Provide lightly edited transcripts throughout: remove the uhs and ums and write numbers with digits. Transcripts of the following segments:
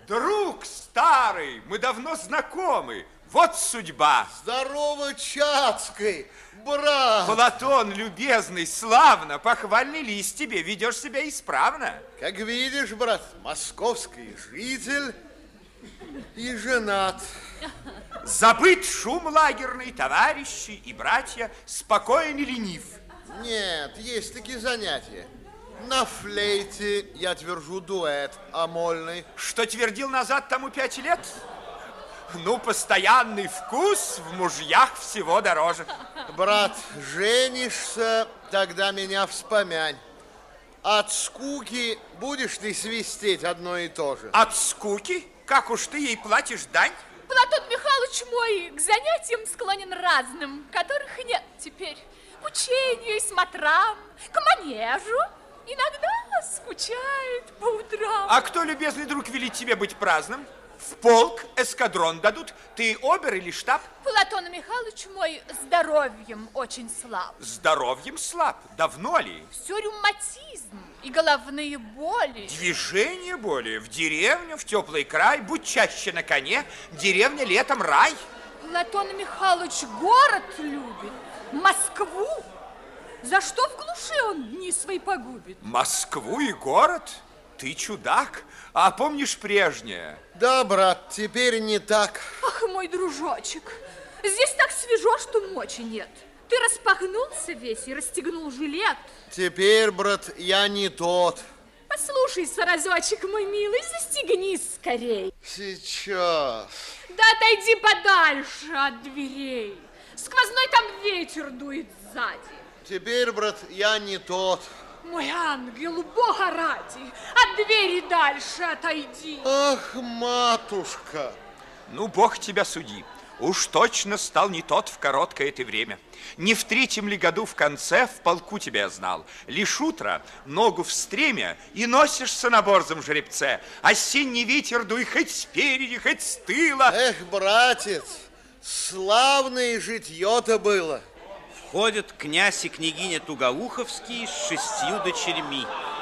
Друг старый, мы давно знакомы. Вот судьба. Здорово, Чацкий, брат. Платон, любезный, славно, похвальный лист тебе, ведешь себя исправно. Как видишь, брат, московский житель и женат. Забыт шум лагерный, товарищи и братья, спокоен и ленив. Нет, есть такие занятия. На флейте я твержу дуэт, а мольный. Что твердил назад тому 5 лет? Ну, постоянный вкус в мужьях всего дороже. Брат, женишься, тогда меня вспомянь. От скуки будешь ты свистеть одно и то же? От скуки? Как уж ты ей платишь дань? Платон Михайлович мой к занятиям склонен разным, которых нет теперь. К учению и смотрам, к манежу. Иногда скучает по утрам. А кто, любезный друг, велит тебе быть праздным? В полк, эскадрон дадут. Ты обер или штаб? Платон Михайлович мой здоровьем очень слаб. Здоровьем слаб? Давно ли? Все ревматизм и головные боли. Движение боли. В деревню, в теплый край, будь чаще на коне. Деревня летом рай. Платон Михайлович город любит, Москву. За что в глуши он дни свои погубит? Москву и город? Ты чудак. А помнишь прежнее? Да, брат, теперь не так. Ах, мой дружочек, здесь так свежо, что мочи нет. Ты распахнулся весь и расстегнул жилет. Теперь, брат, я не тот. Послушайся, разочек мой милый, застегнись скорей. Сейчас. Да отойди подальше от дверей. Сквозной там ветер дует сзади. Теперь, брат, я не тот. Мой ангел, Бога ради, от двери дальше отойди. Ах, матушка. Ну, Бог тебя суди. Уж точно стал не тот в короткое ты время. Не в 3-м ли году в конце в полку тебя знал. Лишь утро, ногу в стремя, и носишься на борзом жеребце. Осенний ветер дуй хоть спереди, хоть с тыла. Эх, братец, славное житье-то было. Входят князь и княгиня Тугоуховские с 6 дочерьми.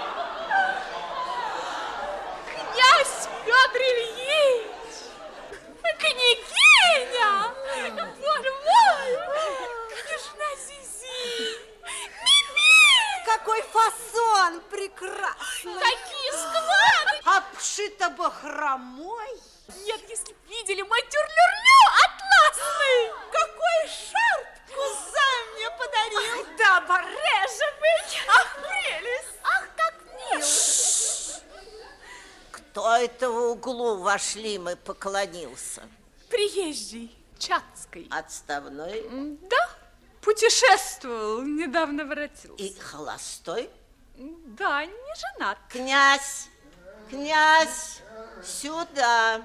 Князь Петр Ильич! Княгиня! Боже мой! Княжна Зизи! Мими! Какой фасон прекрасный! Какие складки! Обшито бахромой. Нет, если б видели мой тюрлюрлю атласный! Какой шарф кузен мне подарил! Ах, да, барежевый! Ах, прелесть! Ах, как мило! Кто это в углу вошли, мы поклонился? Приезжий, Чацкий. Отставной Да, путешествовал, недавно воротился. и холостой? Да, не женат. Князь, князь, сюда,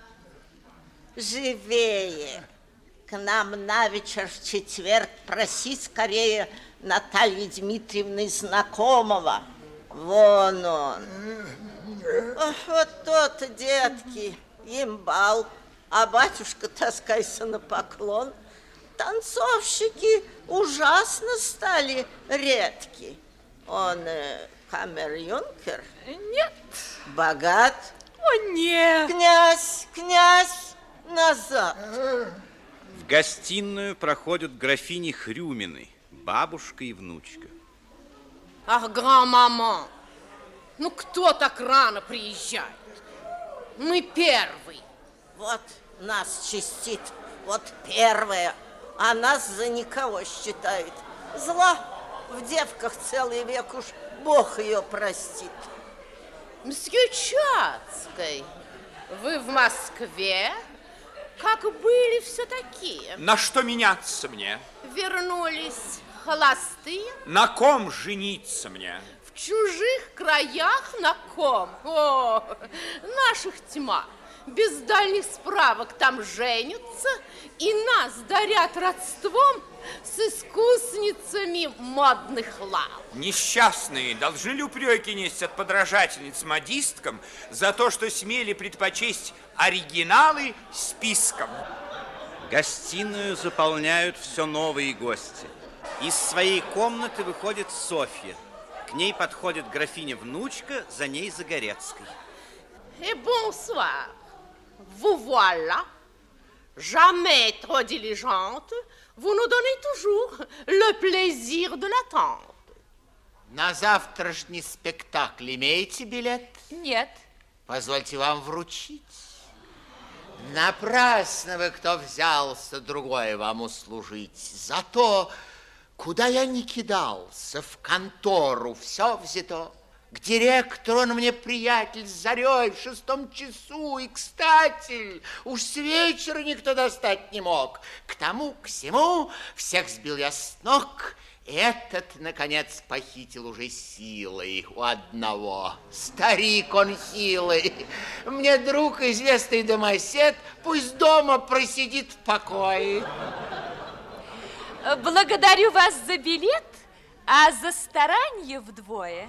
живее. К нам на вечер в четверг проси скорее Натальи Дмитриевны знакомого. Вон он. Ах, вот тот, детки, им бал, а батюшка таскайся на поклон. Танцовщики ужасно стали редки. Он камер-юнкер? Нет. Богат? О, нет. Князь, князь, назад. В гостиную проходят графини Хрюмины, бабушка и внучка. Ах, гран-маман, ну кто так рано приезжает? Мы первый. Вот нас чистит, вот первая, а нас за никого считает. Зла в девках целый век, уж Бог ее простит. Мсье Чацкий, вы в Москве? Как были все такие? На что меняться мне? Вернулись холостые? На ком жениться мне? В чужих краях на ком? О, наших тьма. Без дальних справок там женятся и нас дарят родством с искусницами модных лав. Несчастные должны ли упреки нести от подражательниц модисткам за то, что смели предпочесть оригиналы списком? Гостиную заполняют все новые гости. Из своей комнаты выходит Софья. К ней подходит графиня-внучка, за ней Загорецкой. Бонсуар. vous voilà. Jamais trop diligente, vous nous donnez toujours le plaisir de l'attendre. На завтрашний спектакль имеете билет? Нет. Позвольте вам вручить. Напрасно вы, кто взялся другое вам услужить. Зато, куда я ни кидался, в контору все взято. К директору он мне приятель с зарей в 6 часу. И, кстати, уж с вечера никто достать не мог. К тому, к сему, всех сбил я с ног. Этот, наконец, похитил уже силой у одного. Старик он хилый. Мне друг, известный домосед, пусть дома просидит в покое. Благодарю вас за билет, а за старанье вдвое.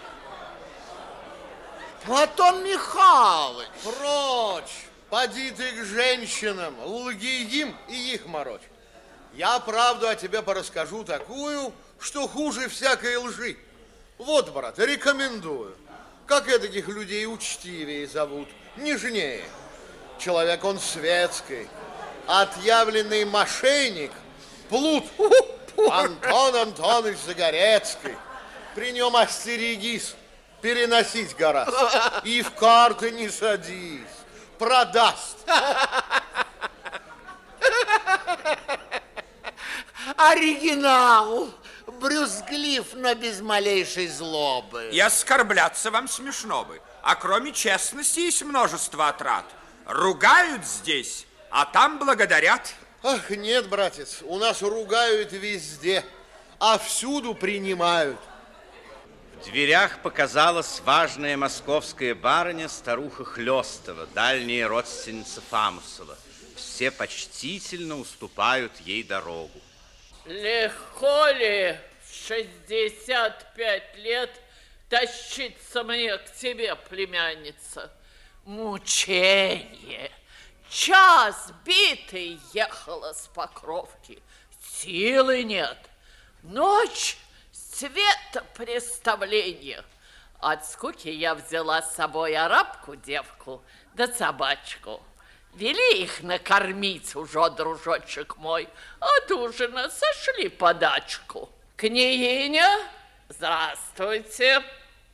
Платон Михайлович! Прочь! Поди ты к женщинам, лги им и их морочь. Я правду о тебе порасскажу такую, что хуже всякой лжи. Вот, брат, рекомендую. Как этих людей учтивее зовут, нежнее. Человек он светский, отъявленный мошенник, плут Антон Антонович Загорецкий. При нем остерегись, переносить гораздо. И в карты не садись, продаст. Оригинал, брюзглив, но без малейшей злобы. И оскорбляться вам смешно бы. А кроме честности есть множество отрад. Ругают здесь, а там благодарят. Ах, нет, братец, у нас ругают везде, а всюду принимают. В дверях показалась важная московская барыня, старуха Хлёстова, дальняя родственница Фамусова. Все почтительно уступают ей дорогу. Легко ли в 65 лет тащиться мне к тебе, племянница? Мучение. Час битый ехала с Покровки. Силы нет. Ночь светопреставление. От скуки я взяла с собой арабку-девку да собачку. Вели их накормить уже, дружочек мой. От ужина сошли подачку. Княгиня, здравствуйте.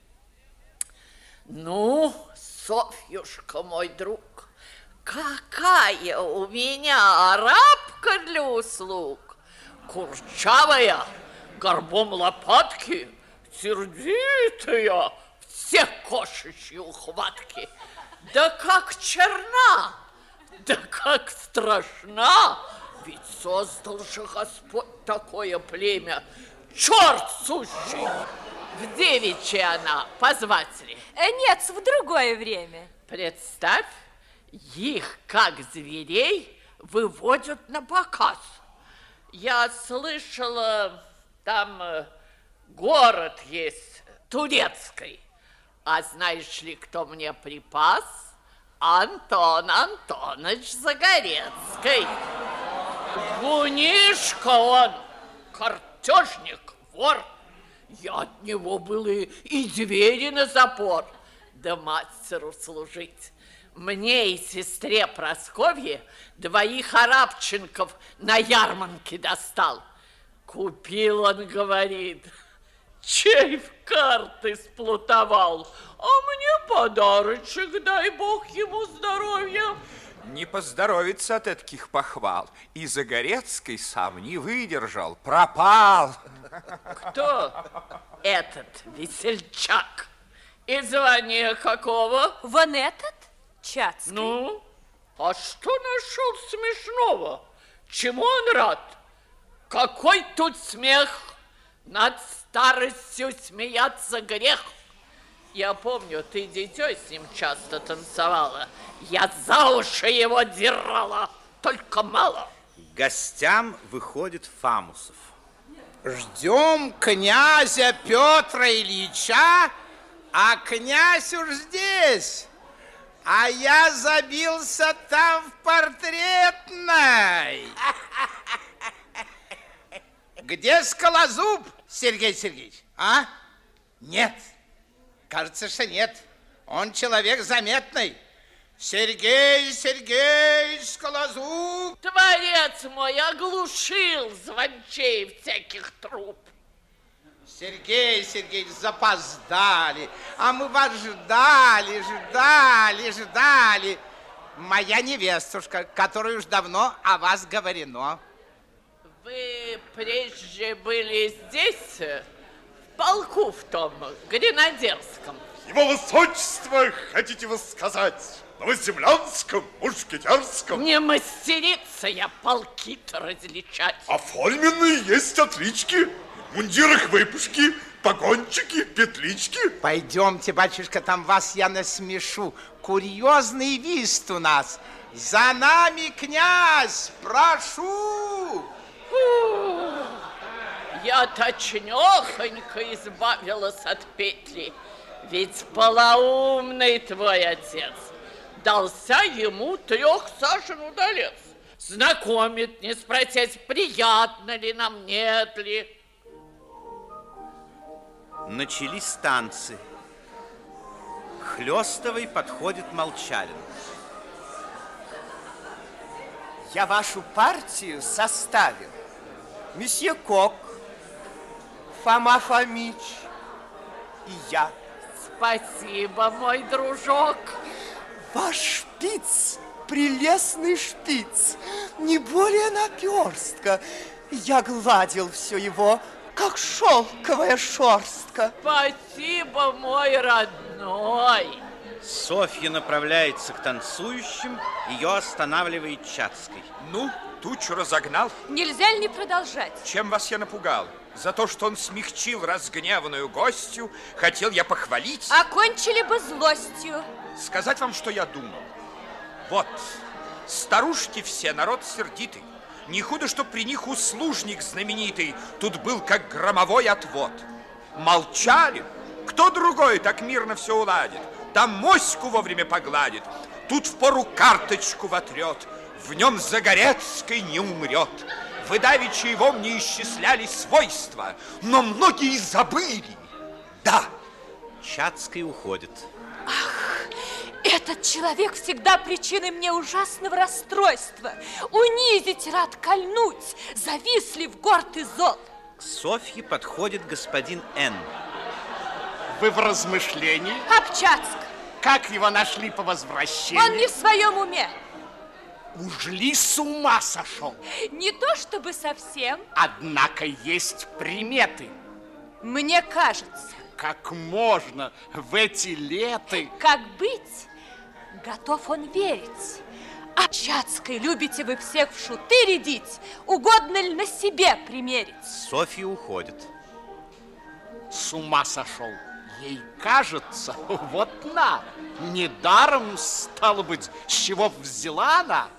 Ну, Софьюшка, мой друг, какая у меня арабка для услуг. Курчавая, горбом лопатки, сердитая, все кошечьи ухватки. Да как черна! Да как страшна! Ведь создал же Господь такое племя. Черт сущий! В девичьей она, позвать ли? Нет, в другое время. Представь, их, как зверей, выводят на показ. Я слышала, там город есть, Турецкий. А знаешь ли, кто мне припас? Антон Антонович Загорецкий. Гунишка он, картежник, вор. Я от него был и двери на запор. Да мастеру служить. Мне и сестре Прасковье 2 арабченков на ярмарке достал. Купил он, говорит, чей в карты сплутовал, а мне подарочек, дай бог ему здоровья. Не поздоровится от таких похвал. И Загорецкий сам не выдержал, пропал. Кто этот весельчак? И звание какого? Вон этот, Чацкий. Ну, а что нашел смешного? Чему он рад? Какой тут смех? Над старостью смеяться грех. Я помню, ты дитё с ним часто танцевала. Я за уши его держала, только мало. К гостям выходит Фамусов. Ждем князя Петра Ильича, а князь уж здесь. А я забился там в портретной. Где Скалозуб, Сергей Сергеевич? А? Нет. Кажется, что нет. Он человек заметный. Сергей Сергеевич Скалозуб! Творец мой оглушил звончей всяких труб. Сергей Сергеевич, запоздали, а мы вас ждали. Моя невестушка, которой уж давно о вас говорено. Вы прежде были здесь, в полку в том, гренадерском? Его высочество, хотите вы сказать, новоземлянском, мушкетерском? Не мастерица я полки-то различать. Оформленные есть отлички. В мундирах выпушки, погончики, петлички. Пойдемте, батюшка, там вас я насмешу. Курьезный вист у нас. За нами, князь, прошу! Я точнёхонько избавилась от петли. Ведь полоумный твой отец дался ему 3 сажен удалец. Знакомит, не спросить, приятно ли нам, нет ли. Начались танцы. К Хлёстовой подходит Молчалин. Я вашу партию составил. Месье Кок, Фома Фомич и я. Спасибо, мой дружок. Ваш шпиц, прелестный шпиц, не более наперстка. Я гладил все его, как шелковая шерстка. Спасибо, мой родной. Софья направляется к танцующим, ее останавливает Чацкий. Ну, тучу разогнал. Нельзя ли не продолжать? Чем вас я напугал? За то, что он смягчил разгневанную гостью, хотел я похвалить. Окончили бы злостью. Сказать вам, что я думал. Вот, старушки все, народ сердитый. Не худо, что при них услужник знаменитый тут был, как громовой отвод. Молчали. Кто другой так мирно все уладит? Там моську вовремя погладит, тут впору карточку вотрет. В нем Загорецкой не умрет. Вы давеча его мне исчисляли свойства, но многие забыли. Да. Чацкий уходит. Ах, этот человек всегда причиной мне ужасного расстройства. Унизить рад, кольнуть, завистлив, горд и зол. К Софье подходит господин Н. Вы в размышлении? Обчацк. Как его нашли по возвращении? Он не в своем уме. Уж ли с ума сошел? Не то чтобы совсем. Однако есть приметы. Мне кажется. Как можно в эти леты? Как быть? Готов он верить. А Чацкой любите вы всех в шуты рядить? Угодно ли на себе примерить? Софья уходит. С ума сошел. Ей кажется, вот на, недаром, стало быть, с чего взяла она.